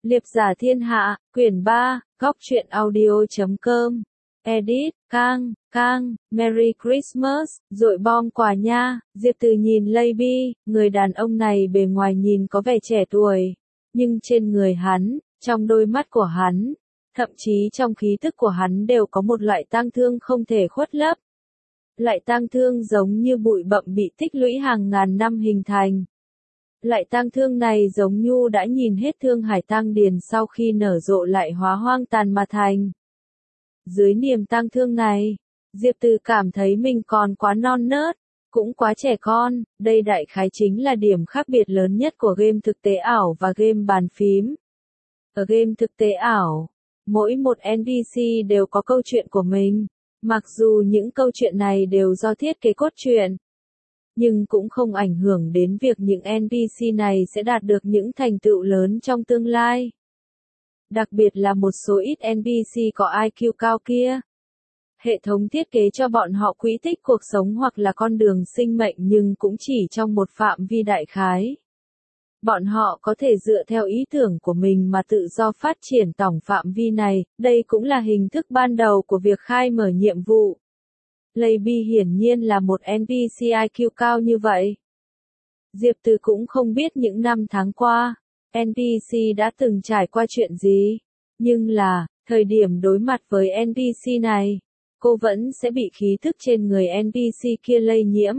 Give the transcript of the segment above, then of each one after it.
Liệp giả thiên hạ, quyển 3, góc truyện audio.com. Edit, Kang, Merry Christmas, dội bom quà nha. Diệp Từ nhìn Lady, người đàn ông này bề ngoài nhìn có vẻ trẻ tuổi, nhưng trên người hắn, trong đôi mắt của hắn, thậm chí trong khí tức của hắn đều có một loại tang thương không thể khuất lấp. Loại tang thương giống như bụi bặm bị tích lũy hàng ngàn năm hình thành. Loại tang thương này giống như đã nhìn hết Thương Hải tang điền sau khi nở rộ lại hóa hoang tàn mà thành. Dưới niềm tang thương này, Diệp Từ cảm thấy mình còn quá non nớt, cũng quá trẻ con. Đây đại khái chính là điểm khác biệt lớn nhất của game thực tế ảo và game bàn phím. Ở game thực tế ảo, mỗi một NPC đều có câu chuyện của mình, mặc dù những câu chuyện này đều do thiết kế cốt truyện, nhưng cũng không ảnh hưởng đến việc những NPC này sẽ đạt được những thành tựu lớn trong tương lai. Đặc biệt là một số ít NPC có IQ cao kia. Hệ thống thiết kế cho bọn họ quỹ tích cuộc sống hoặc là con đường sinh mệnh nhưng cũng chỉ trong một phạm vi đại khái. Bọn họ có thể dựa theo ý tưởng của mình mà tự do phát triển tổng phạm vi này, đây cũng là hình thức ban đầu của việc khai mở nhiệm vụ. Lady hiển nhiên là một NPC IQ cao như vậy. Diệp Từ cũng không biết những năm tháng qua, NPC đã từng trải qua chuyện gì, nhưng là, thời điểm đối mặt với NPC này, cô vẫn sẽ bị khí thức trên người NPC kia lây nhiễm.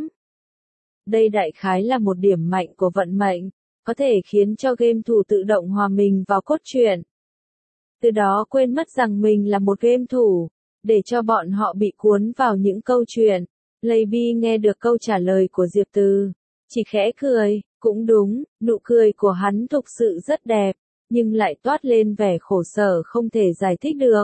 Đây đại khái là một điểm mạnh của vận mệnh, có thể khiến cho game thủ tự động hòa mình vào cốt truyện. Từ đó quên mất rằng mình là một game thủ, để cho bọn họ bị cuốn vào những câu chuyện. Lady nghe được câu trả lời của Diệp Từ, chỉ khẽ cười, cũng đúng, nụ cười của hắn thực sự rất đẹp, nhưng lại toát lên vẻ khổ sở không thể giải thích được.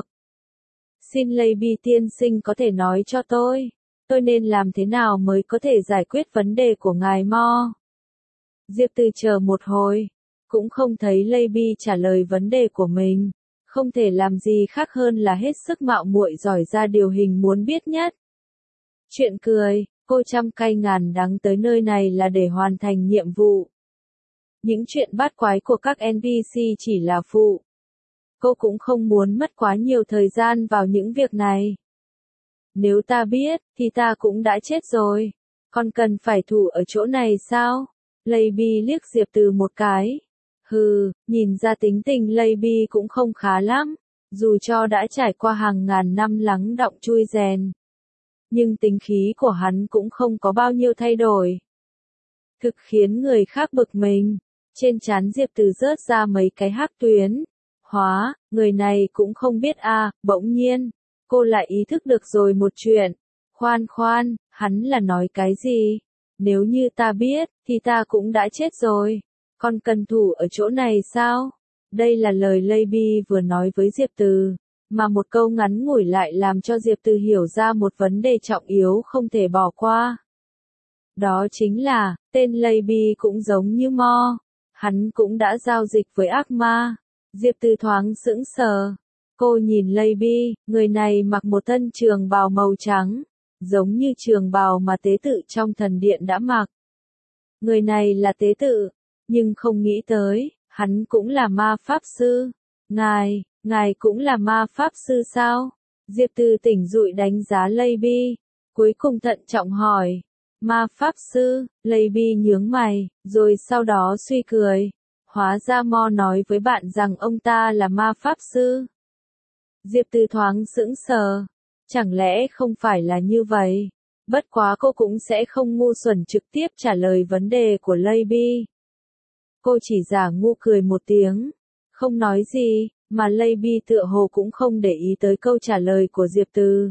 Xin Lady tiên sinh có thể nói cho tôi nên làm thế nào mới có thể giải quyết vấn đề của ngài mo? Diệp Từ chờ một hồi, cũng không thấy Lady trả lời vấn đề của mình. Không thể làm gì khác hơn là hết sức mạo muội giỏi ra điều hình muốn biết nhất. Chuyện cười, cô trăm cay ngàn đắng tới nơi này là để hoàn thành nhiệm vụ. Những chuyện bát quái của các NPC chỉ là phụ. Cô cũng không muốn mất quá nhiều thời gian vào những việc này. Nếu ta biết, thì ta cũng đã chết rồi. Còn cần phải thủ ở chỗ này sao? Lady liếc Diệp Từ một cái. Hừ, nhìn ra tính tình Lady cũng không khá lắm, dù cho đã trải qua hàng ngàn năm lắng đọng chui rèn. Nhưng tính khí của hắn cũng không có bao nhiêu thay đổi. Thực khiến người khác bực mình, trên trán Diệp Từ rớt ra mấy cái hắc tuyến. Hóa, người này cũng không biết bỗng nhiên, cô lại ý thức được rồi một chuyện. Khoan, hắn là nói cái gì? Nếu như ta biết, thì ta cũng đã chết rồi. Còn cần thủ ở chỗ này sao? Đây là lời Lady vừa nói với Diệp Từ, mà một câu ngắn ngủi lại làm cho Diệp Từ hiểu ra một vấn đề trọng yếu không thể bỏ qua. Đó chính là, tên Lady cũng giống như Mo, hắn cũng đã giao dịch với ác ma. Diệp Từ thoáng sững sờ. Cô nhìn Lady, người này mặc một thân trường bào màu trắng, giống như trường bào mà tế tự trong thần điện đã mặc. Người này là tế tự, nhưng không nghĩ tới, hắn cũng là ma pháp sư. Ngài cũng là ma pháp sư sao? Diệp Từ tỉnh dụi đánh giá Lady, cuối cùng thận trọng hỏi. Ma pháp sư? Lady nhướng mày, rồi sau đó suy cười. Hóa ra Mo nói với bạn rằng ông ta là ma pháp sư. Diệp Từ thoáng sững sờ. Chẳng lẽ không phải là như vậy? Bất quá cô cũng sẽ không ngu xuẩn trực tiếp trả lời vấn đề của Lady. Cô chỉ giả ngu cười một tiếng, không nói gì, mà Lady tựa hồ cũng không để ý tới câu trả lời của Diệp Từ.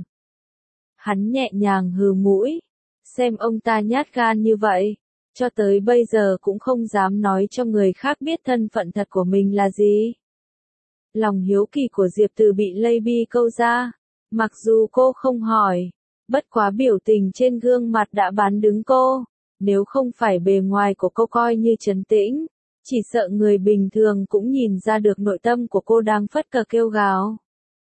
Hắn nhẹ nhàng hừ mũi, xem ông ta nhát gan như vậy, cho tới bây giờ cũng không dám nói cho người khác biết thân phận thật của mình là gì. Lòng hiếu kỳ của Diệp Từ bị Lady câu ra, mặc dù cô không hỏi, bất quá biểu tình trên gương mặt đã bán đứng cô, nếu không phải bề ngoài của cô coi như trấn tĩnh, chỉ sợ người bình thường cũng nhìn ra được nội tâm của cô đang phất cờ kêu gào.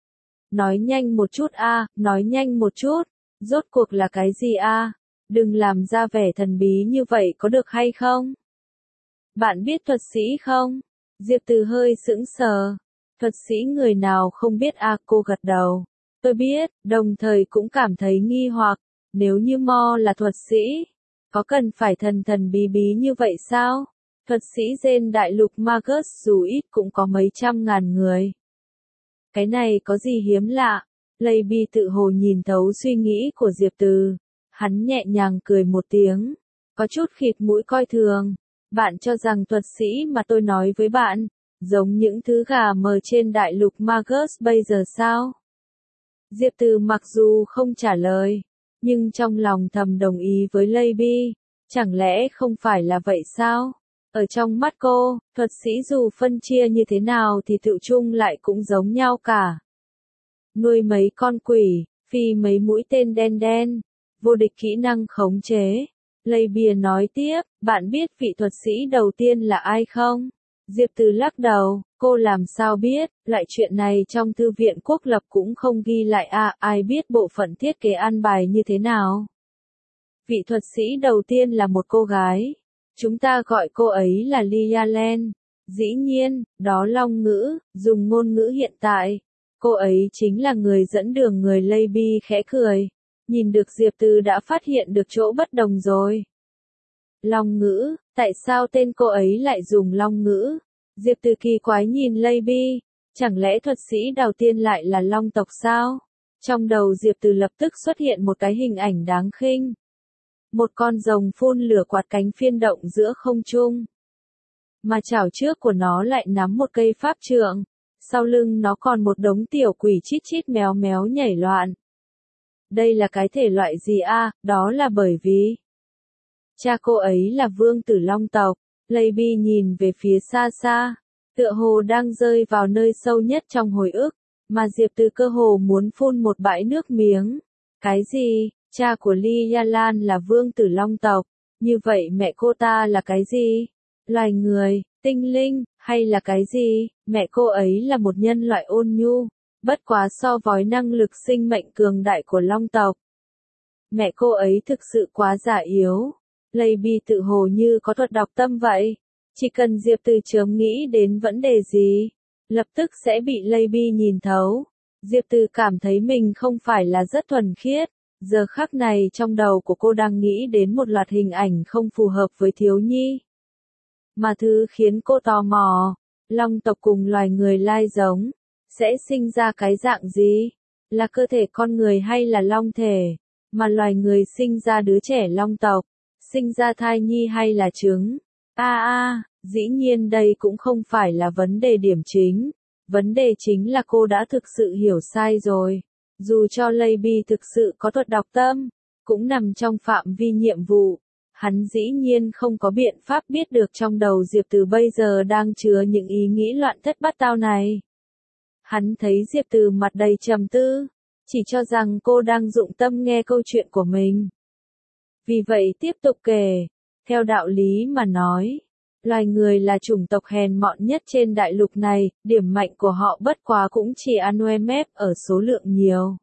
Nói nhanh một chút nói nhanh một chút, rốt cuộc là cái gì đừng làm ra vẻ thần bí như vậy có được hay không? Bạn biết thuật sĩ không? Diệp Từ hơi sững sờ. Thuật sĩ người nào không biết à, cô gật đầu. Tôi biết, đồng thời cũng cảm thấy nghi hoặc, nếu như Mo là thuật sĩ, có cần phải thần thần bí bí như vậy sao? Thuật sĩ trên đại lục Magus dù ít cũng có mấy trăm ngàn người. Cái này có gì hiếm lạ? Lady tự hồ nhìn thấu suy nghĩ của Diệp Từ. Hắn nhẹ nhàng cười một tiếng, có chút khịt mũi coi thường. Bạn cho rằng thuật sĩ mà tôi nói với bạn, giống những thứ gà mờ trên đại lục Magus bây giờ sao? Diệp Từ mặc dù không trả lời, nhưng trong lòng thầm đồng ý với Lady. Chẳng lẽ không phải là vậy sao? Ở trong mắt cô, thuật sĩ dù phân chia như thế nào thì tự chung lại cũng giống nhau cả. Nuôi mấy con quỷ, phi mấy mũi tên đen đen, vô địch kỹ năng khống chế. Lady nói tiếp, bạn biết vị thuật sĩ đầu tiên là ai không? Diệp Từ lắc đầu, cô làm sao biết, lại chuyện này trong thư viện quốc lập cũng không ghi lại à, ai biết bộ phận thiết kế an bài như thế nào? Vị thuật sĩ đầu tiên là một cô gái. Chúng ta gọi cô ấy là Lia Len. Dĩ nhiên, đó long ngữ, dùng ngôn ngữ hiện tại. Cô ấy chính là người dẫn đường người. Lady khẽ cười. Nhìn được Diệp Từ đã phát hiện được chỗ bất đồng rồi. Long ngữ, tại sao tên cô ấy lại dùng long ngữ? Diệp Từ kỳ quái nhìn Lady. Chẳng lẽ thuật sĩ đầu tiên lại là long tộc sao? Trong đầu Diệp Từ lập tức xuất hiện một cái hình ảnh đáng khinh. Một con rồng phun lửa quạt cánh phiên động giữa không trung. Mà chảo trước của nó lại nắm một cây pháp trượng. Sau lưng nó còn một đống tiểu quỷ chít chít méo méo nhảy loạn. Đây là cái thể loại gì à? Đó là bởi vì cha cô ấy là vương tử long tộc. Lady nhìn về phía xa xa, tựa hồ đang rơi vào nơi sâu nhất trong hồi ức, mà Diệp Từ cơ hồ muốn phun một bãi nước miếng. Cái gì? Cha của Lia Lan là vương tử long tộc, như vậy mẹ cô ta là cái gì? Loài người, tinh linh, hay là cái gì? Mẹ cô ấy là một nhân loại ôn nhu, bất quá so với năng lực sinh mệnh cường đại của long tộc. Mẹ cô ấy thực sự quá già yếu. Lady tự hồ như có thuật đọc tâm vậy. Chỉ cần Diệp Từ chớm nghĩ đến vấn đề gì, lập tức sẽ bị Lady nhìn thấu. Diệp Từ cảm thấy mình không phải là rất thuần khiết. Giờ khắc này trong đầu của cô đang nghĩ đến một loạt hình ảnh không phù hợp với thiếu nhi. Mà thứ khiến cô tò mò, long tộc cùng loài người lai giống, sẽ sinh ra cái dạng gì? Là cơ thể con người hay là long thể? Mà loài người sinh ra đứa trẻ long tộc, sinh ra thai nhi hay là trứng? Dĩ nhiên đây cũng không phải là vấn đề điểm chính. Vấn đề chính là cô đã thực sự hiểu sai rồi. Dù cho Lady thực sự có thuật đọc tâm, cũng nằm trong phạm vi nhiệm vụ. Hắn dĩ nhiên không có biện pháp biết được trong đầu Diệp Từ bây giờ đang chứa những ý nghĩ loạn thất bát tao này. Hắn thấy Diệp Từ mặt đầy trầm tư, chỉ cho rằng cô đang dụng tâm nghe câu chuyện của mình. Vì vậy tiếp tục kể, theo đạo lý mà nói, loài người là chủng tộc hèn mọn nhất trên đại lục này, điểm mạnh của họ bất quá cũng chỉ ăn oe mép ở số lượng nhiều.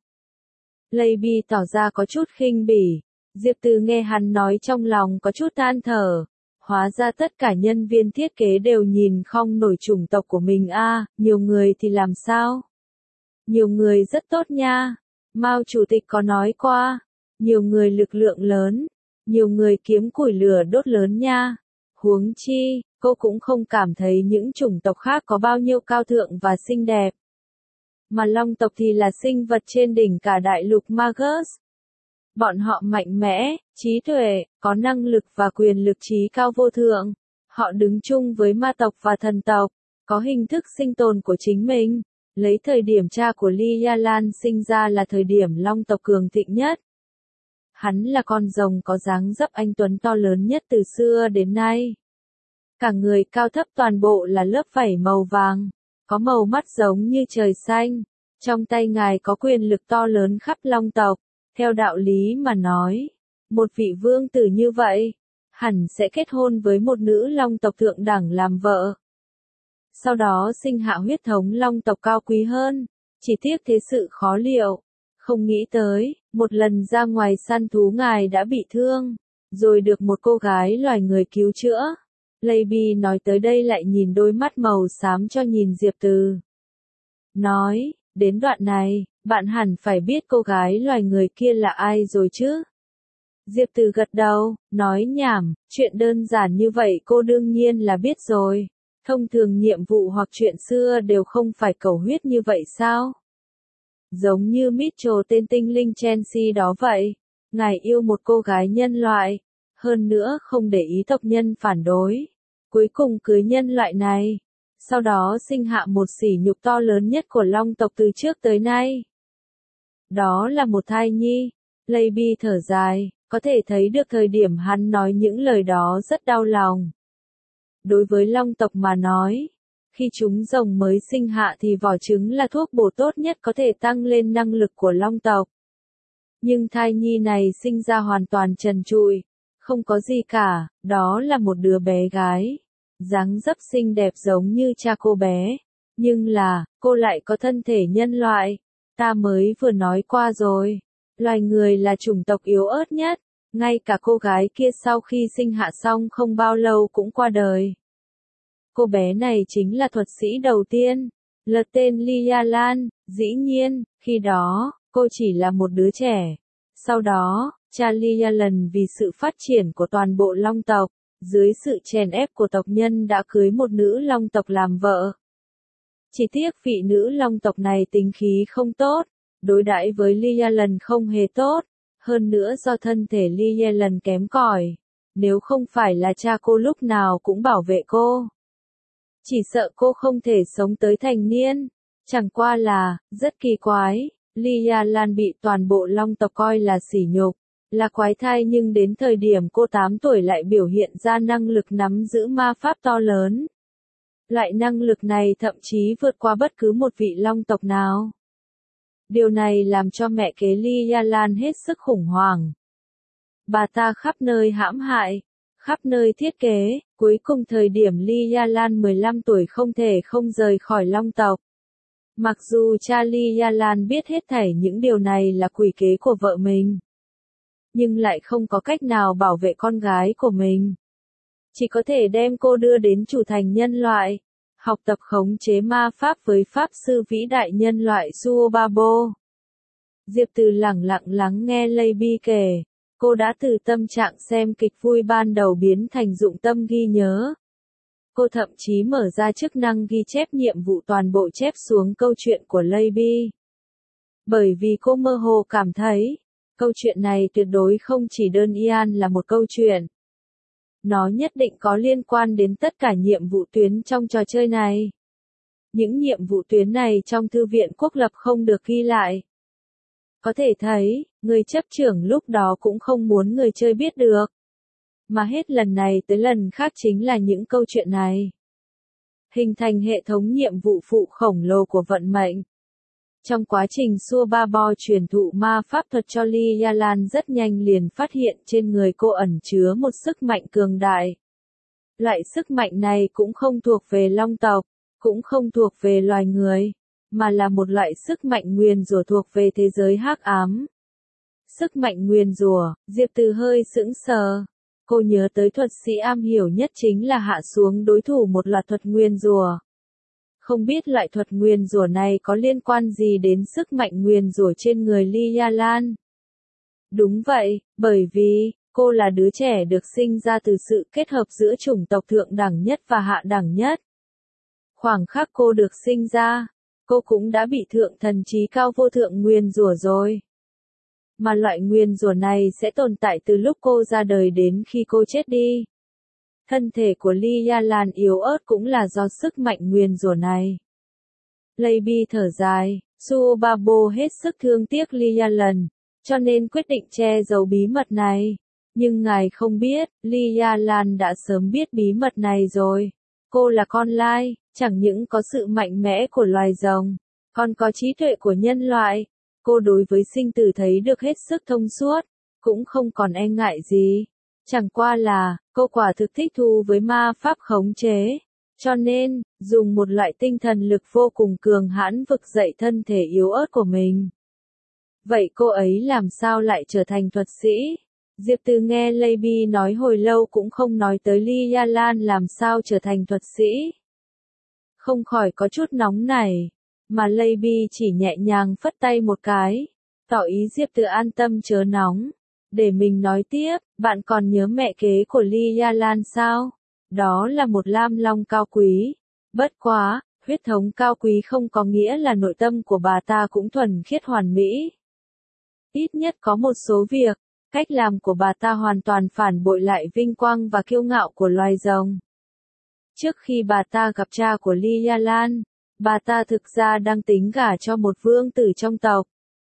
Lady tỏ ra có chút khinh bỉ. Diệp Từ nghe hắn nói trong lòng có chút than thở. Hóa ra tất cả nhân viên thiết kế đều nhìn không nổi chủng tộc của mình nhiều người thì làm sao? Nhiều người rất tốt nha. Mao chủ tịch có nói qua, nhiều người lực lượng lớn, nhiều người kiếm củi lửa đốt lớn nha. Huống chi, cô cũng không cảm thấy những chủng tộc khác có bao nhiêu cao thượng và xinh đẹp. Mà long tộc thì là sinh vật trên đỉnh cả đại lục Magus. Bọn họ mạnh mẽ, trí tuệ, có năng lực và quyền lực trí cao vô thượng. Họ đứng chung với ma tộc và thần tộc, có hình thức sinh tồn của chính mình. Lấy thời điểm cha của Lia Lan sinh ra là thời điểm long tộc cường thịnh nhất. Hắn là con rồng có dáng dấp anh tuấn to lớn nhất từ xưa đến nay. Cả người cao thấp toàn bộ là lớp vảy màu vàng, có màu mắt giống như trời xanh. Trong tay ngài có quyền lực to lớn khắp long tộc. Theo đạo lý mà nói, một vị vương tử như vậy, hẳn sẽ kết hôn với một nữ long tộc thượng đẳng làm vợ. Sau đó sinh hạ huyết thống long tộc cao quý hơn, chỉ tiếc thế sự khó liệu. Không nghĩ tới, một lần ra ngoài săn thú ngài đã bị thương, rồi được một cô gái loài người cứu chữa. Lady nói tới đây lại nhìn đôi mắt màu xám cho nhìn Diệp Từ. Nói, đến đoạn này, bạn hẳn phải biết cô gái loài người kia là ai rồi chứ? Diệp Từ gật đầu, nói nhảm, chuyện đơn giản như vậy cô đương nhiên là biết rồi. Thông thường nhiệm vụ hoặc chuyện xưa đều không phải cầu huyết như vậy sao? Giống như Mitchell tên tinh linh Chelsea đó vậy. Ngài yêu một cô gái nhân loại. Hơn nữa không để ý tộc nhân phản đối. Cuối cùng cưới nhân loại này. Sau đó sinh hạ một sỉ nhục to lớn nhất của Long tộc từ trước tới nay. Đó là một thai nhi. Lady thở dài, có thể thấy được thời điểm hắn nói những lời đó rất đau lòng. Đối với Long tộc mà nói, khi chúng rồng mới sinh hạ thì vỏ trứng là thuốc bổ tốt nhất có thể tăng lên năng lực của Long tộc. Nhưng thai nhi này sinh ra hoàn toàn trần trụi, không có gì cả, đó là một đứa bé gái. Dáng dấp xinh đẹp giống như cha cô bé, nhưng là, cô lại có thân thể nhân loại. Ta mới vừa nói qua rồi, loài người là chủng tộc yếu ớt nhất, ngay cả cô gái kia sau khi sinh hạ xong không bao lâu cũng qua đời. Cô bé này chính là thuật sĩ đầu tiên, là tên Lia Lan, dĩ nhiên, khi đó, cô chỉ là một đứa trẻ. Sau đó, cha Lia lần vì sự phát triển của toàn bộ Long tộc, dưới sự chèn ép của tộc nhân đã cưới một nữ Long tộc làm vợ. Chỉ tiếc vị nữ Long tộc này tính khí không tốt, đối đãi với Lia lần không hề tốt, hơn nữa do thân thể Lia lần kém cỏi, nếu không phải là cha cô lúc nào cũng bảo vệ cô, chỉ sợ cô không thể sống tới thành niên. Chẳng qua là, rất kỳ quái, Lia Lan bị toàn bộ Long tộc coi là sỉ nhục, là quái thai, nhưng đến thời điểm cô 8 tuổi lại biểu hiện ra năng lực nắm giữ ma pháp to lớn. Loại năng lực này thậm chí vượt qua bất cứ một vị Long tộc nào. Điều này làm cho mẹ kế Lia Lan hết sức khủng hoảng. Bà ta khắp nơi hãm hại, khắp nơi thiết kế, cuối cùng thời điểm Lia Lan 15 tuổi không thể không rời khỏi Long tộc. Mặc dù cha Lia Lan biết hết thảy những điều này là quỷ kế của vợ mình, nhưng lại không có cách nào bảo vệ con gái của mình. Chỉ có thể đem cô đưa đến chủ thành nhân loại, học tập khống chế ma pháp với pháp sư vĩ đại nhân loại Suobabo. Diệp Từ lẳng lặng lắng nghe Lady kể, cô đã từ tâm trạng xem kịch vui ban đầu biến thành dụng tâm ghi nhớ. Cô thậm chí mở ra chức năng ghi chép nhiệm vụ toàn bộ chép xuống câu chuyện của Lady. Bởi vì cô mơ hồ cảm thấy, câu chuyện này tuyệt đối không chỉ đơn giản là một câu chuyện. Nó nhất định có liên quan đến tất cả nhiệm vụ tuyến trong trò chơi này. Những nhiệm vụ tuyến này trong thư viện quốc lập không được ghi lại. Có thể thấy, người chấp trưởng lúc đó cũng không muốn người chơi biết được. Mà hết lần này tới lần khác chính là những câu chuyện này. Hình thành hệ thống nhiệm vụ phụ khổng lồ của vận mệnh. Trong quá trình Suobabo truyền thụ ma pháp thuật cho Lia Lan rất nhanh liền phát hiện trên người cô ẩn chứa một sức mạnh cường đại. Loại sức mạnh này cũng không thuộc về Long tộc, cũng không thuộc về loài người, mà là một loại sức mạnh nguyền rủa thuộc về thế giới hắc ám. Sức mạnh nguyền rủa, Diệp Từ hơi sững sờ. Cô nhớ tới thuật sĩ am hiểu nhất chính là hạ xuống đối thủ một loạt thuật nguyền rủa. Không biết loại thuật nguyền rủa này có liên quan gì đến sức mạnh nguyền rủa trên người Lia Lan? Đúng vậy, bởi vì, cô là đứa trẻ được sinh ra từ sự kết hợp giữa chủng tộc thượng đẳng nhất và hạ đẳng nhất. Khoảng khắc cô được sinh ra, cô cũng đã bị thượng thần trí cao vô thượng nguyền rủa rồi. Mà loại nguyền rủa này sẽ tồn tại từ lúc cô ra đời đến khi cô chết đi. Thân thể của Lia Lan yếu ớt cũng là do sức mạnh nguyền rủa này. Lady thở dài, Suobabo hết sức thương tiếc Lia Lan, cho nên quyết định che giấu bí mật này. Nhưng ngài không biết, Lia Lan đã sớm biết bí mật này rồi. Cô là con lai, chẳng những có sự mạnh mẽ của loài rồng, còn có trí tuệ của nhân loại. Cô đối với sinh tử thấy được hết sức thông suốt, cũng không còn e ngại gì. Chẳng qua là, cô quả thực thích thú với ma pháp khống chế. Cho nên, dùng một loại tinh thần lực vô cùng cường hãn vực dậy thân thể yếu ớt của mình. Vậy cô ấy làm sao lại trở thành thuật sĩ? Diệp Từ nghe Lady nói hồi lâu cũng không nói tới Ly Ya Lan làm sao trở thành thuật sĩ. Không khỏi có chút nóng nảy, mà Lady chỉ nhẹ nhàng phất tay một cái, tỏ ý Diệp Từ an tâm chớ nóng. Để mình nói tiếp, bạn còn nhớ mẹ kế của Ly Ya Lan sao? Đó là một lam long cao quý. Bất quá, huyết thống cao quý không có nghĩa là nội tâm của bà ta cũng thuần khiết hoàn mỹ. Ít nhất có một số việc, cách làm của bà ta hoàn toàn phản bội lại vinh quang và kiêu ngạo của loài rồng. Trước khi bà ta gặp cha của Ly Ya Lan, bà ta thực ra đang tính gả cho một vương tử trong tộc.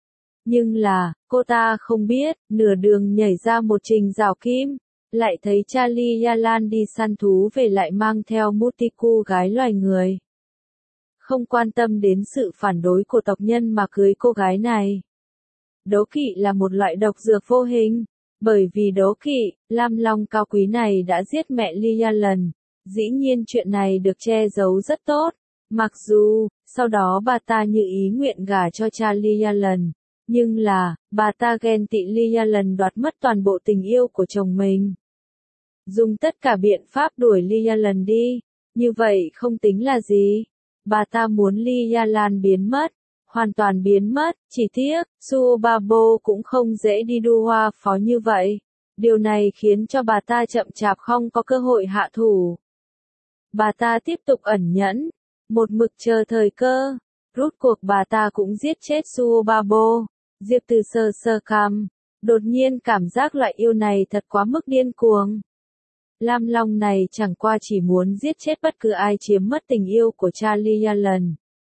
Nhưng là, cô ta không biết, nửa đường nhảy ra một trình rào kim, lại thấy cha Ly Ya Lan đi săn thú về lại mang theo Mutiku gái loài người. Không quan tâm đến sự phản đối của tộc nhân mà cưới cô gái này. Đố kỵ là một loại độc dược vô hình, bởi vì đố kỵ, lam long cao quý này đã giết mẹ Ly Ya lần. Dĩ nhiên chuyện này được che giấu rất tốt, mặc dù, sau đó bà ta như ý nguyện gả cho cha Ly Ya lần. Nhưng là, bà ta ghen tị Ly Ya lần đoạt mất toàn bộ tình yêu của chồng mình. Dùng tất cả biện pháp đuổi Ly Ya lần đi, như vậy không tính là gì. Bà ta muốn Ly Ya Lan biến mất, hoàn toàn biến mất, chỉ tiếc, Suobabo cũng không dễ đi đua hoa phó như vậy. Điều này khiến cho bà ta chậm chạp không có cơ hội hạ thủ. Bà ta tiếp tục ẩn nhẫn, một mực chờ thời cơ, rút cuộc bà ta cũng giết chết Suobabo. Diệp Từ sờ sờ cằm, đột nhiên cảm giác loại yêu này thật quá mức điên cuồng. Lam Long này chẳng qua chỉ muốn giết chết bất cứ ai chiếm mất tình yêu của cha Ly Ya lần.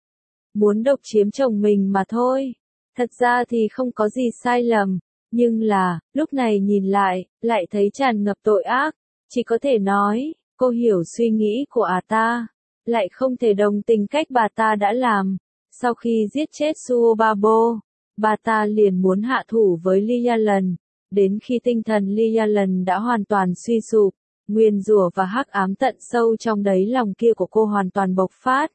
Muốn độc chiếm chồng mình mà thôi. Thật ra thì không có gì sai lầm, nhưng là, lúc này nhìn lại thấy tràn ngập tội ác. Chỉ có thể nói, cô hiểu suy nghĩ của ta, lại không thể đồng tình cách bà ta đã làm. Sau khi giết chết Suobabo, bà ta liền muốn hạ thủ với Ly Ya lần. Đến khi tinh thần Ly Ya lần đã hoàn toàn suy sụp, nguyền rủa và hắc ám tận sâu trong đáy lòng kia của cô hoàn toàn bộc phát.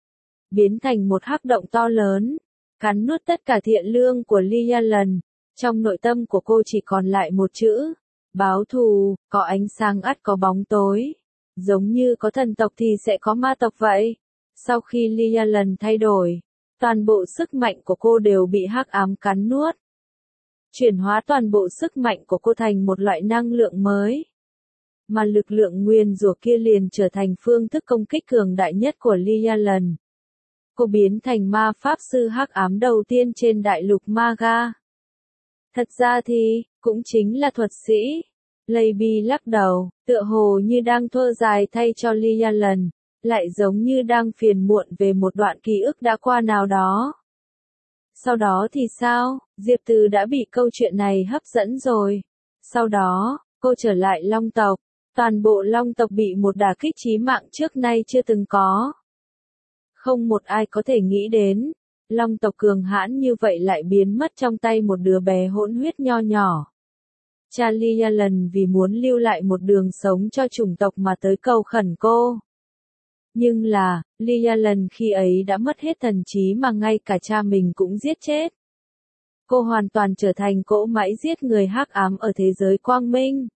Biến thành một hắc động to lớn, cắn nuốt tất cả thiện lương của Ly Ya lần. Trong nội tâm của cô chỉ còn lại một chữ, báo thù, có ánh sáng ắt có bóng tối. Giống như có thần tộc thì sẽ có ma tộc vậy. Sau khi Ly Ya lần thay đổi, toàn bộ sức mạnh của cô đều bị hắc ám cắn nuốt. Chuyển hóa toàn bộ sức mạnh của cô thành một loại năng lượng mới. Mà lực lượng nguyên rủa kia liền trở thành phương thức công kích cường đại nhất của Ly Ya lần. Cô biến thành ma pháp sư hắc ám đầu tiên trên đại lục Maga. Thật ra thì, cũng chính là thuật sĩ. Lady lắc đầu, tựa hồ như đang thơ dài thay cho Ly Ya lần, lại giống như đang phiền muộn về một đoạn ký ức đã qua nào đó. Sau đó thì sao? Diệp Từ đã bị câu chuyện này hấp dẫn rồi. Sau đó, cô trở lại Long tộc. Toàn bộ Long tộc bị một đả kích chí mạng trước nay chưa từng có. Không một ai có thể nghĩ đến, Long tộc cường hãn như vậy lại biến mất trong tay một đứa bé hỗn huyết nho nhỏ. Cha Ly Ya lần vì muốn lưu lại một đường sống cho chủng tộc mà tới cầu khẩn cô. Nhưng là, Ly Ya lần khi ấy đã mất hết thần trí mà ngay cả cha mình cũng giết chết. Cô hoàn toàn trở thành cỗ máy giết người hắc ám ở thế giới quang minh.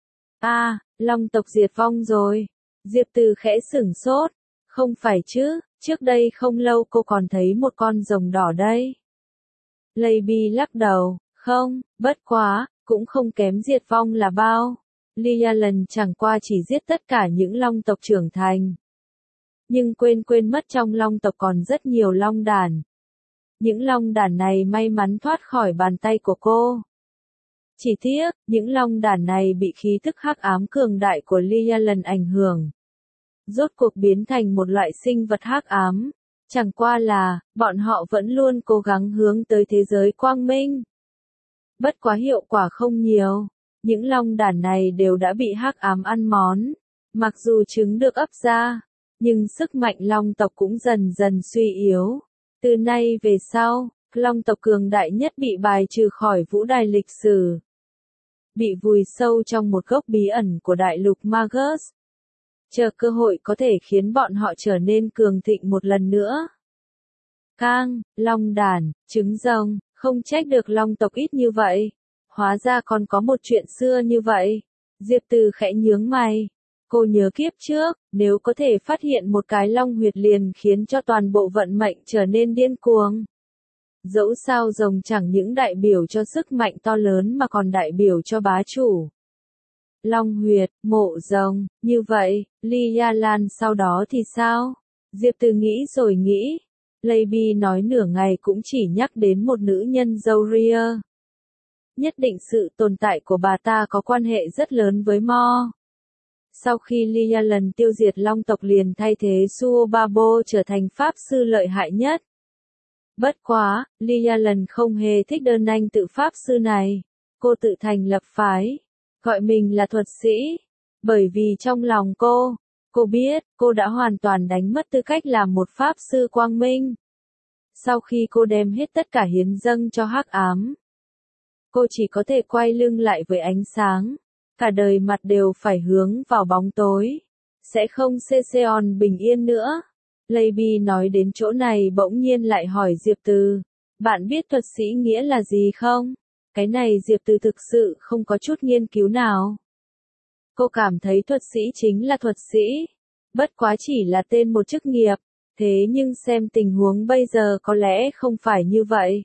Long tộc diệt vong rồi. Diệp Từ khẽ sửng sốt. Không phải chứ, trước đây không lâu cô còn thấy một con rồng đỏ đây. Lady lắc đầu, không, bất quá, cũng không kém diệt vong là bao. Ly Ya lần chẳng qua chỉ giết tất cả những long tộc trưởng thành. Nhưng quên mất trong long tộc còn rất nhiều long đàn. Những long đàn này may mắn thoát khỏi bàn tay của cô. Chỉ tiếc, những long đàn này bị khí tức hắc ám cường đại của Ly Ya lần ảnh hưởng. Rốt cuộc biến thành một loại sinh vật hắc ám. Chẳng qua là, bọn họ vẫn luôn cố gắng hướng tới thế giới quang minh. Bất quá hiệu quả không nhiều. Những long đàn này đều đã bị hắc ám ăn mòn. Mặc dù trứng được ấp ra, nhưng sức mạnh long tộc cũng dần dần suy yếu. Từ nay về sau, long tộc cường đại nhất bị bài trừ khỏi vũ đài lịch sử. Bị vùi sâu trong một góc bí ẩn của đại lục Magus. Chờ cơ hội có thể khiến bọn họ trở nên cường thịnh một lần nữa. Long đàn, trứng rồng, không trách được long tộc ít như vậy. Hóa ra còn có một chuyện xưa như vậy. Diệp Từ khẽ nhướng mày. Cô nhớ kiếp trước, nếu có thể phát hiện một cái long huyệt liền khiến cho toàn bộ vận mệnh trở nên điên cuồng. Dẫu sao rồng chẳng những đại biểu cho sức mạnh to lớn mà còn đại biểu cho bá chủ. Long huyệt, mộ rồng, như vậy, Ly Ya Lan sau đó thì sao? Diệp Từ nghĩ rồi nghĩ. Lady nói nửa ngày cũng chỉ nhắc đến một nữ nhân dâu ria. Nhất định sự tồn tại của bà ta có quan hệ rất lớn với Mo. Sau khi Ly Ya Lan tiêu diệt Long tộc liền thay thế Suo Babo trở thành pháp sư lợi hại nhất. Bất quá, Ly Ya Lan không hề thích đơn anh tự pháp sư này. Cô tự thành lập phái, gọi mình là thuật sĩ. Bởi vì trong lòng cô biết, cô đã hoàn toàn đánh mất tư cách làm một pháp sư quang minh. Sau khi cô đem hết tất cả hiến dâng cho hắc ám, cô chỉ có thể quay lưng lại với ánh sáng. Cả đời mặt đều phải hướng vào bóng tối. Sẽ không Seseon bình yên nữa. Lady nói đến chỗ này bỗng nhiên lại hỏi Diệp Từ. Bạn biết thuật sĩ nghĩa là gì không? Cái này Diệp Từ thực sự không có chút nghiên cứu nào. Cô cảm thấy thuật sĩ chính là thuật sĩ. Bất quá chỉ là tên một chức nghiệp. Thế nhưng xem tình huống bây giờ có lẽ không phải như vậy.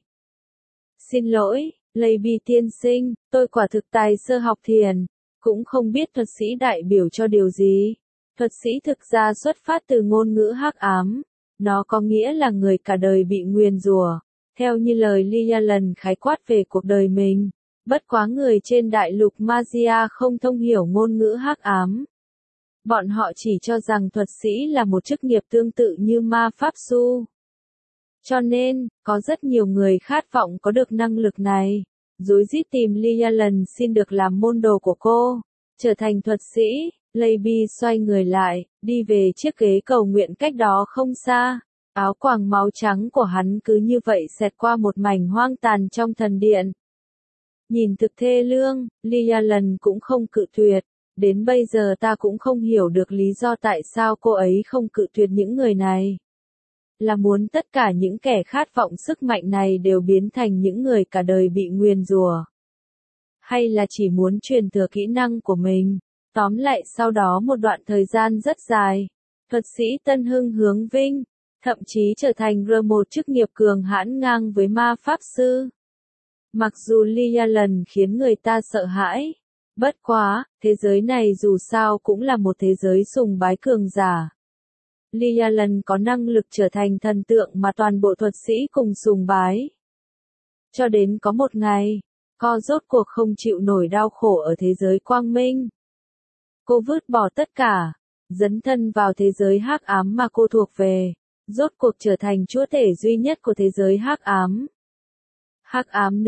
Xin lỗi, Lady tiên sinh, tôi quả thực tài sơ học thiền. Cũng không biết thuật sĩ đại biểu cho điều gì. Thuật sĩ thực ra xuất phát từ ngôn ngữ hắc ám. Nó có nghĩa là người cả đời bị nguyền rủa. Theo như lời Ly Ya Lan khái quát về cuộc đời mình. Bất quá người trên đại lục Magia không thông hiểu ngôn ngữ hắc ám. Bọn họ chỉ cho rằng thuật sĩ là một chức nghiệp tương tự như ma pháp sư. Cho nên, có rất nhiều người khát vọng có được năng lực này. Rối rít tìm Ly Ya Lan xin được làm môn đồ của cô, trở thành thuật sĩ. Lady xoay người lại, đi về chiếc ghế cầu nguyện cách đó không xa. Áo quàng máu trắng của hắn cứ như vậy xẹt qua một mảnh hoang tàn trong thần điện. Nhìn thực thê lương, Ly Ya Lan cũng không cự tuyệt. Đến bây giờ ta cũng không hiểu được lý do tại sao cô ấy không cự tuyệt những người này. Là muốn tất cả những kẻ khát vọng sức mạnh này đều biến thành những người cả đời bị nguyền rủa. Hay là chỉ muốn truyền thừa kỹ năng của mình. Tóm lại sau đó một đoạn thời gian rất dài, thuật sĩ Tân Hưng hướng vinh, thậm chí trở thành một chức nghiệp cường hãn ngang với ma pháp sư. Mặc dù Ly Ya Lan khiến người ta sợ hãi, bất quá, thế giới này dù sao cũng là một thế giới sùng bái cường giả. Ly Ya Lan có năng lực trở thành thần tượng mà toàn bộ thuật sĩ cùng sùng bái. Cho đến có một ngày, cô rốt cuộc không chịu nổi đau khổ ở thế giới quang minh. Cô vứt bỏ tất cả, dấn thân vào thế giới hắc ám mà cô thuộc về, rốt cuộc trở thành chúa tể duy nhất của thế giới hắc ám. Hắc ám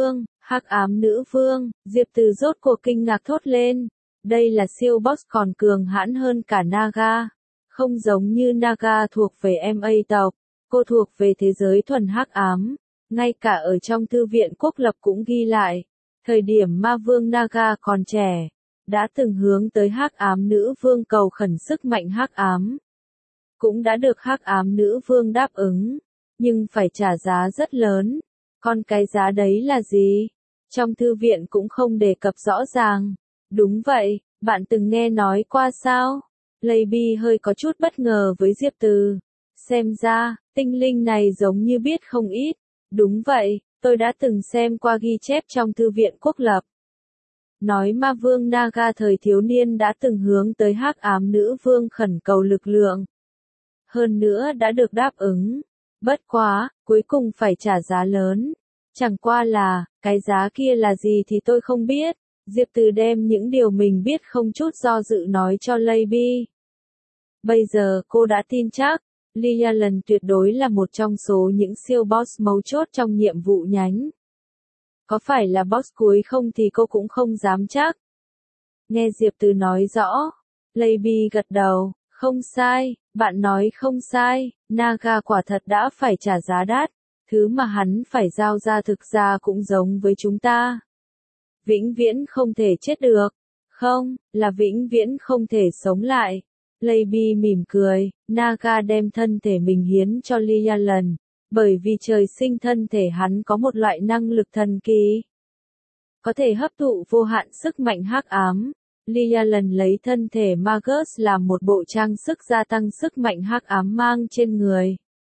nữ vương, Diệp Từ rốt cuộc kinh ngạc thốt lên. Đây là siêu boss còn cường hãn hơn cả Naga. Không giống như Naga thuộc về MA tộc, cô thuộc về thế giới thuần hắc ám. Ngay cả ở trong thư viện quốc lập cũng ghi lại, thời điểm ma vương Naga còn trẻ, đã từng hướng tới hắc ám nữ vương cầu khẩn sức mạnh hắc ám. Cũng đã được hắc ám nữ vương đáp ứng, nhưng phải trả giá rất lớn. Còn cái giá đấy là gì? Trong thư viện cũng không đề cập rõ ràng. Đúng vậy, bạn từng nghe nói qua sao? Lady hơi có chút bất ngờ với Diệp Từ. Xem ra, tinh linh này giống như biết không ít. Đúng vậy, tôi đã từng xem qua ghi chép trong thư viện quốc lập. Nói ma vương Naga thời thiếu niên đã từng hướng tới hắc ám nữ vương khẩn cầu lực lượng. Hơn nữa đã được đáp ứng. Bất quá, cuối cùng phải trả giá lớn. Chẳng qua là, cái giá kia là gì thì tôi không biết. Diệp Từ đem những điều mình biết không chút do dự nói cho Lady. Bây giờ cô đã tin chắc, Ly Ya Lan tuyệt đối là một trong số những siêu boss mấu chốt trong nhiệm vụ nhánh. Có phải là boss cuối không thì cô cũng không dám chắc. Nghe Diệp Từ nói rõ, Lady gật đầu, không sai, bạn nói không sai, Naga quả thật đã phải trả giá đắt, thứ mà hắn phải giao ra thực ra cũng giống với chúng ta. Vĩnh viễn không thể chết được, không, là vĩnh viễn không thể sống lại. Lady mỉm cười, Naga đem thân thể mình hiến cho Ly Ya Lan, bởi vì trời sinh thân thể hắn có một loại năng lực thần kỳ. có thể hấp thụ vô hạn sức mạnh hắc ám. Lialan lấy thân thể Magus làm một bộ trang sức gia tăng sức mạnh hắc ám mang trên người.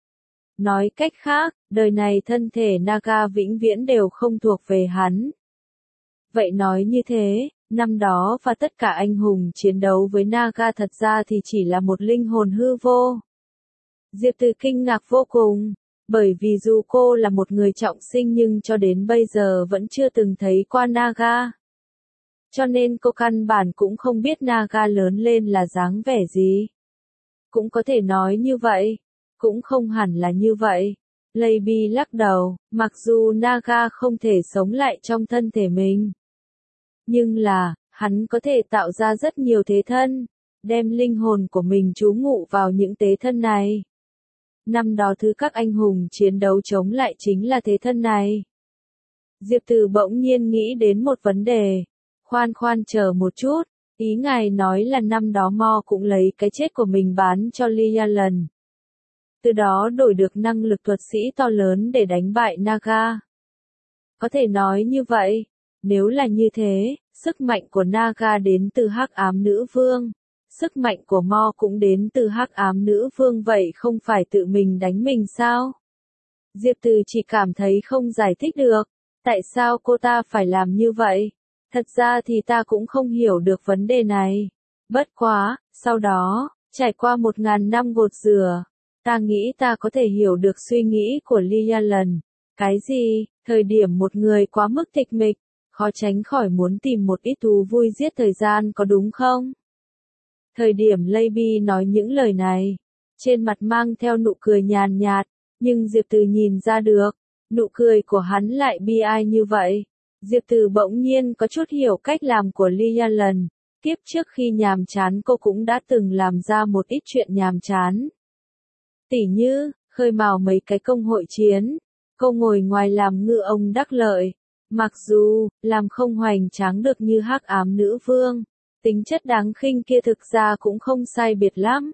Nói cách khác, đời này thân thể Naga vĩnh viễn đều không thuộc về hắn. Vậy nói như thế, năm đó và tất cả anh hùng chiến đấu với Naga thật ra thì chỉ là một linh hồn hư vô. Diệp Từ kinh ngạc vô cùng, bởi vì dù cô là một người trọng sinh nhưng cho đến bây giờ vẫn chưa từng thấy qua Naga. Cho nên cô căn bản cũng không biết Naga lớn lên là dáng vẻ gì. Cũng có thể nói như vậy, cũng không hẳn là như vậy. Lady lắc đầu, mặc dù Naga không thể sống lại trong thân thể mình. Nhưng là, hắn có thể tạo ra rất nhiều thế thân, đem linh hồn của mình trú ngụ vào những thế thân này. Năm đó thứ các anh hùng chiến đấu chống lại chính là thế thân này. Diệp Từ bỗng nhiên nghĩ đến một vấn đề. Khoan chờ một chút, ý ngài nói là năm đó Mo cũng lấy cái chết của mình bán cho Lialan. Từ đó đổi được năng lực thuật sĩ to lớn để đánh bại Naga. Có thể nói như vậy, nếu là như thế, sức mạnh của Naga đến từ Hắc Ám Nữ Vương. Sức mạnh của Mo cũng đến từ Hắc Ám Nữ Vương, vậy không phải tự mình đánh mình sao? Diệp Từ chỉ cảm thấy không giải thích được, tại sao cô ta phải làm như vậy? Thật ra thì ta cũng không hiểu được vấn đề này. Bất quá, sau đó, trải qua 1000 năm gột rửa, ta nghĩ ta có thể hiểu được suy nghĩ của Lialan. Cái gì? Thời điểm một người quá mức tịch mịch, khó tránh khỏi muốn tìm một ít thú vui giết thời gian, có đúng không? Thời điểm Lady nói những lời này, trên mặt mang theo nụ cười nhàn nhạt, nhưng Diệp Từ nhìn ra được, nụ cười của hắn lại bi ai như vậy. Diệp Từ bỗng nhiên có chút hiểu cách làm của Lialan. Kiếp trước khi nhàm chán cô cũng đã từng làm ra một ít chuyện nhàm chán. Tỉ như, khơi mào mấy cái công hội chiến. Cô ngồi ngoài làm ngư ông đắc lợi. Mặc dù, làm không hoành tráng được như Hắc Ám Nữ Vương. Tính chất đáng khinh kia thực ra cũng không sai biệt lắm.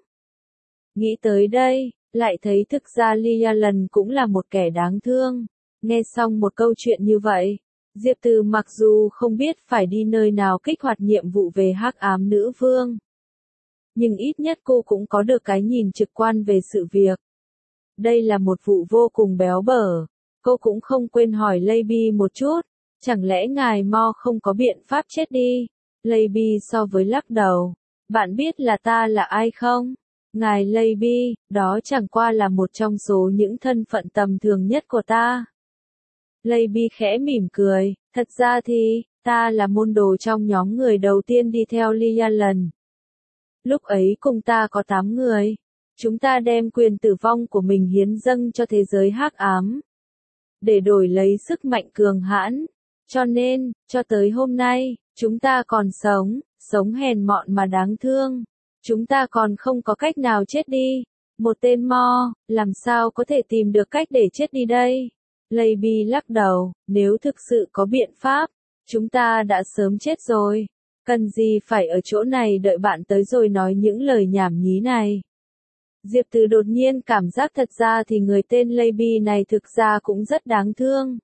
Nghĩ tới đây, lại thấy thực ra Lialan cũng là một kẻ đáng thương. Nghe xong một câu chuyện như vậy, Diệp Từ mặc dù không biết phải đi nơi nào kích hoạt nhiệm vụ về Hắc Ám Nữ Vương, nhưng ít nhất cô cũng có được cái nhìn trực quan về sự việc. Đây là một vụ vô cùng béo bở. Cô cũng không quên hỏi Lady một chút, chẳng lẽ ngài Mo không có biện pháp chết đi? Lady so với lắc đầu, bạn biết là ta là ai không? Ngài Lady, đó chẳng qua là một trong số những thân phận tầm thường nhất của ta. Lady khẽ mỉm cười, thật ra thì, ta là môn đồ trong nhóm người đầu tiên đi theo Lialan. Lúc ấy cùng ta có 8 người. Chúng ta đem quyền tử vong của mình hiến dâng cho thế giới hắc ám, để đổi lấy sức mạnh cường hãn. Cho nên, cho tới hôm nay, chúng ta còn sống hèn mọn mà đáng thương. Chúng ta còn không có cách nào chết đi. Một tên Mo, làm sao có thể tìm được cách để chết đi đây? Lady lắc đầu, nếu thực sự có biện pháp, chúng ta đã sớm chết rồi. Cần gì phải ở chỗ này đợi bạn tới rồi nói những lời nhảm nhí này. Diệp Từ đột nhiên cảm giác thật ra thì người tên Lady này thực ra cũng rất đáng thương.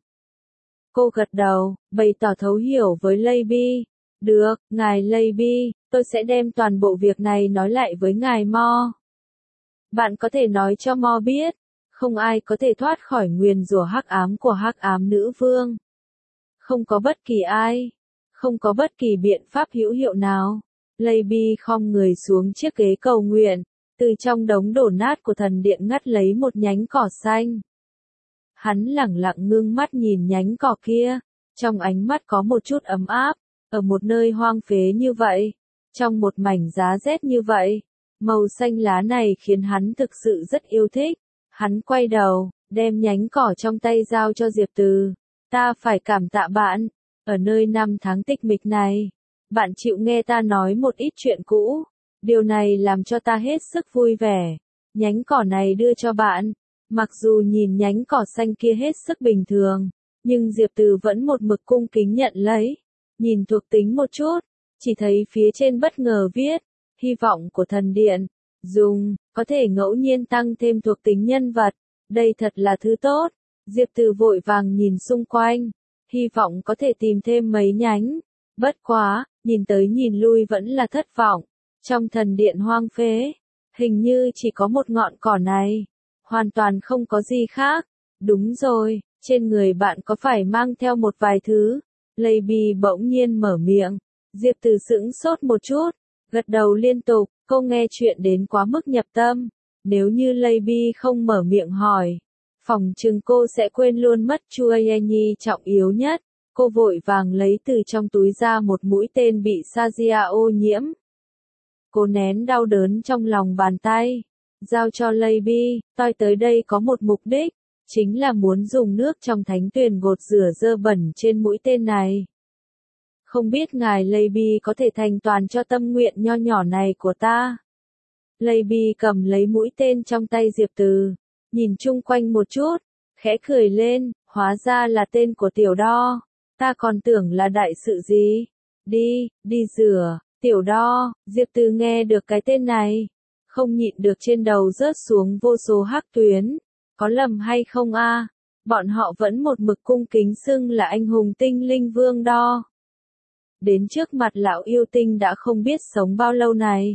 Cô gật đầu, bày tỏ thấu hiểu với Lady. Được, ngài Lady, tôi sẽ đem toàn bộ việc này nói lại với ngài Mo. Bạn có thể nói cho Mo biết, không ai có thể thoát khỏi nguyền rủa hắc ám của Hắc Ám Nữ Vương. Không có bất kỳ ai, không có bất kỳ biện pháp hữu hiệu nào. Lady khom người xuống chiếc ghế cầu nguyện, từ trong đống đổ nát của thần điện ngắt lấy một nhánh cỏ xanh. Hắn lẳng lặng ngưng mắt nhìn nhánh cỏ kia, trong ánh mắt có một chút ấm áp, ở một nơi hoang phế như vậy, trong một mảnh giá rét như vậy, màu xanh lá này khiến hắn thực sự rất yêu thích. Hắn quay đầu, đem nhánh cỏ trong tay giao cho Diệp Từ. Ta phải cảm tạ bạn, ở nơi năm tháng tịch mịch này, bạn chịu nghe ta nói một ít chuyện cũ. Điều này làm cho ta hết sức vui vẻ. Nhánh cỏ này đưa cho bạn. Mặc dù nhìn nhánh cỏ xanh kia hết sức bình thường, nhưng Diệp Từ vẫn một mực cung kính nhận lấy. Nhìn thuộc tính một chút, chỉ thấy phía trên bất ngờ viết, hy vọng của thần điện, dùng, có thể ngẫu nhiên tăng thêm thuộc tính nhân vật. Đây thật là thứ tốt. Diệp Từ vội vàng nhìn xung quanh. hy vọng có thể tìm thêm mấy nhánh. Bất quá, nhìn tới nhìn lui vẫn là thất vọng. Trong thần điện hoang phế, hình như chỉ có một ngọn cỏ này. Hoàn toàn không có gì khác. Đúng rồi, trên người bạn có phải mang theo một vài thứ? Lady bỗng nhiên mở miệng. Diệp Từ sững sốt một chút, gật đầu liên tục, cô nghe chuyện đến quá mức nhập tâm. Nếu như Lady không mở miệng hỏi, phòng chừng cô sẽ quên luôn mất Chuyenyi trọng yếu nhất. Cô vội vàng lấy từ trong túi ra một mũi tên bị Sajia ô nhiễm. Cô nén đau đớn trong lòng bàn tay, giao cho Lady, tôi tới đây có một mục đích, chính là muốn dùng nước trong thánh tuyền gột rửa dơ bẩn trên mũi tên này. Không biết ngài Lady có thể thành toàn cho tâm nguyện nho nhỏ này của ta. Lady cầm lấy mũi tên trong tay Diệp Từ, nhìn chung quanh một chút, khẽ cười lên, hóa ra là tên của tiểu đo, ta còn tưởng là đại sự gì. Đi rửa, tiểu đo. Diệp Từ nghe được cái tên này, không nhịn được trên đầu rớt xuống vô số hắc tuyến. Có lầm hay không a? Bọn họ vẫn một mực cung kính xưng là anh hùng tinh linh vương đo. Đến trước mặt lão yêu tinh đã không biết sống bao lâu này,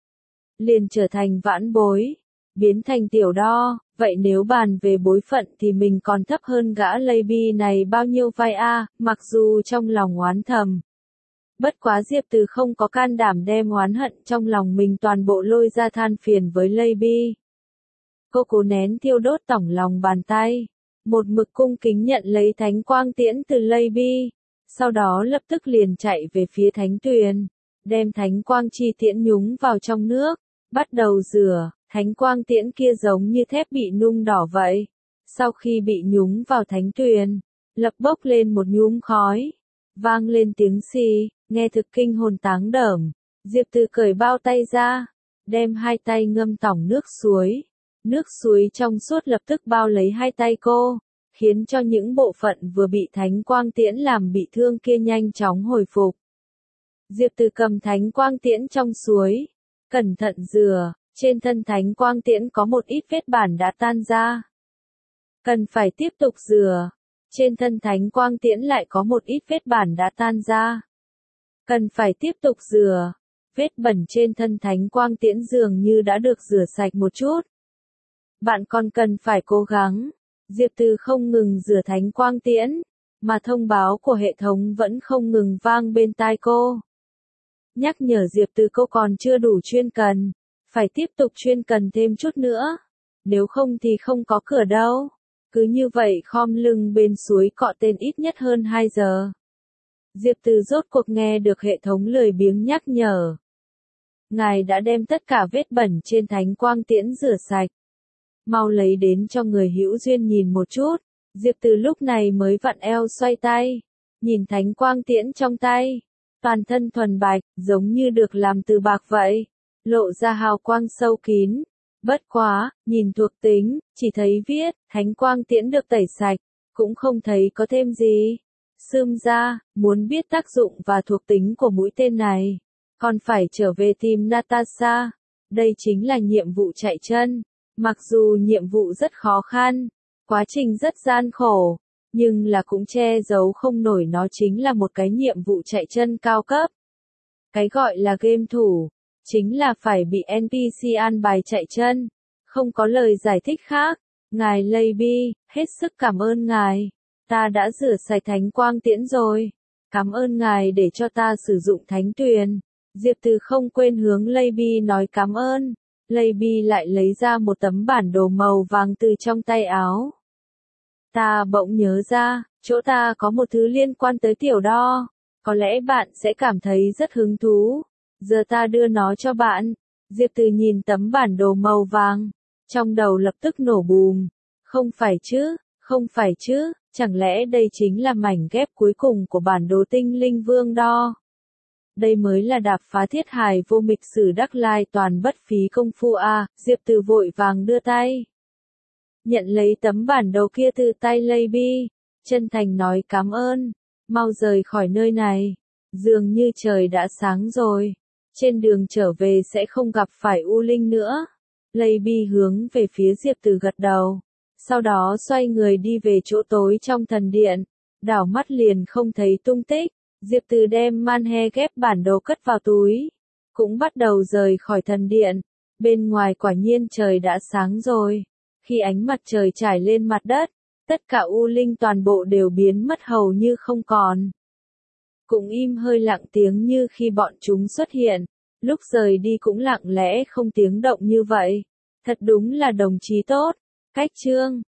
liền trở thành vãn bối, biến thành tiểu đo. Vậy nếu bàn về bối phận thì mình còn thấp hơn gã Lady này bao nhiêu vai a? Mặc dù trong lòng oán thầm. Bất quá Diệp Từ không có can đảm đem oán hận trong lòng mình toàn bộ lôi ra than phiền với Lady. Cô cố nén thiêu đốt tỏng lòng bàn tay, một mực cung kính nhận lấy thánh quang tiễn từ Lady, sau đó lập tức liền chạy về phía thánh tuyền, đem thánh quang chi tiễn nhúng vào trong nước, bắt đầu rửa. Thánh quang tiễn kia giống như thép bị nung đỏ vậy. Sau khi bị nhúng vào thánh tuyền, lập bốc lên một nhúm khói, vang lên tiếng xì, nghe thực kinh hồn táng đởm. Diệp Từ cởi bao tay ra, đem hai tay ngâm tỏng nước suối. Nước suối trong suốt lập tức bao lấy hai tay cô, khiến cho những bộ phận vừa bị thánh quang tiễn làm bị thương kia nhanh chóng hồi phục. Diệp Từ cầm thánh quang tiễn trong suối, cẩn thận rửa. Trên thân thánh quang tiễn có một ít vết bẩn đã tan ra, cần phải tiếp tục rửa. Trên thân thánh quang tiễn lại có một ít vết bẩn đã tan ra, cần phải tiếp tục rửa. Vết bẩn trên thân thánh quang tiễn dường như đã được rửa sạch một chút. Bạn còn cần phải cố gắng. Diệp Từ không ngừng rửa thánh quang tiễn, mà thông báo của hệ thống vẫn không ngừng vang bên tai cô. Nhắc nhở Diệp Từ cô còn chưa đủ chuyên cần, phải tiếp tục chuyên cần thêm chút nữa, nếu không thì không có cửa đâu. Cứ như vậy khom lưng bên suối cọ tên ít nhất hơn 2 giờ. Diệp Từ rốt cuộc nghe được hệ thống lười biếng nhắc nhở. Ngài đã đem tất cả vết bẩn trên thánh quang tiễn rửa sạch. Mau lấy đến cho người hữu duyên nhìn một chút. Diệp Từ lúc này mới vặn eo xoay tay, nhìn thánh quang tiễn trong tay. Toàn thân thuần bạch, giống như được làm từ bạc vậy, lộ ra hào quang sâu kín. Bất quá, nhìn thuộc tính, chỉ thấy viết, thánh quang tiễn được tẩy sạch, cũng không thấy có thêm gì. Xương ra, muốn biết tác dụng và thuộc tính của mũi tên này, còn phải trở về tìm Natasha. Đây chính là nhiệm vụ chạy chân. Mặc dù nhiệm vụ rất khó khăn, quá trình rất gian khổ, nhưng là cũng che giấu không nổi nó chính là một cái nhiệm vụ chạy chân cao cấp. Cái gọi là game thủ, chính là phải bị NPC an bài chạy chân, không có lời giải thích khác. Ngài Lady, hết sức cảm ơn ngài, ta đã rửa sạch thánh quang tiễn rồi, cảm ơn ngài để cho ta sử dụng thánh tuyền. Diệp Từ không quên hướng Lady nói cảm ơn. Lady lại lấy ra một tấm bản đồ màu vàng từ trong tay áo. Ta bỗng nhớ ra, chỗ ta có một thứ liên quan tới tiểu đo, có lẽ bạn sẽ cảm thấy rất hứng thú. Giờ ta đưa nó cho bạn. Diệp Từ nhìn tấm bản đồ màu vàng, trong đầu lập tức nổ bùm. Không phải chứ, chẳng lẽ đây chính là mảnh ghép cuối cùng của bản đồ tinh linh vương đo? Đây mới là đạp phá thiết hài vô mịch sử đắc lai toàn bất phí công phu a. Diệp Từ vội vàng đưa tay, nhận lấy tấm bản đồ kia từ tay Lady, chân thành nói cảm ơn, mau rời khỏi nơi này, dường như trời đã sáng rồi, trên đường trở về sẽ không gặp phải U Linh nữa. Lady hướng về phía Diệp Từ gật đầu, sau đó xoay người đi về chỗ tối trong thần điện. đảo mắt liền không thấy tung tích. Diệp Từ đem manhe ghép bản đồ cất vào túi, cũng bắt đầu rời khỏi thần điện. Bên ngoài quả nhiên trời đã sáng rồi. Khi ánh mặt trời trải lên mặt đất, tất cả u linh toàn bộ đều biến mất hầu như không còn. Cũng im hơi lặng tiếng như khi bọn chúng xuất hiện, lúc rời đi cũng lặng lẽ không tiếng động như vậy. Thật đúng là đồng chí tốt. Cách chương